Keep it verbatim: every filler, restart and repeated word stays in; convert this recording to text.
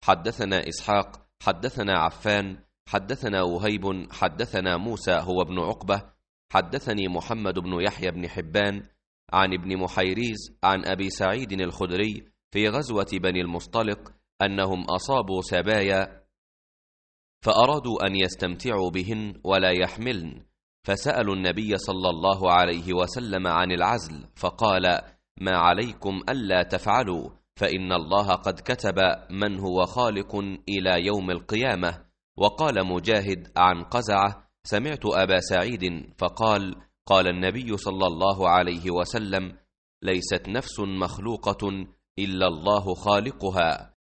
حدثنا إسحاق حدثنا عفان حدثنا وهيب حدثنا موسى هو ابن عقبة حدثني محمد بن يحيى بن حبان عن ابن محيريز عن أبي سعيد الخدري في غزوة بني المصطلق أنهم أصابوا سبايا فأرادوا أن يستمتعوا بهن ولا يحملن، فسألوا النبي صلى الله عليه وسلم عن العزل فقال: ما عليكم ألا تفعلوا، فإن الله قد كتب من هو خالق إلى يوم القيامة. وقال مجاهد عن قزعة: سمعت أبا سعيد فقال: قال النبي صلى الله عليه وسلم: ليست نفس مخلوقة إلا الله خالقها.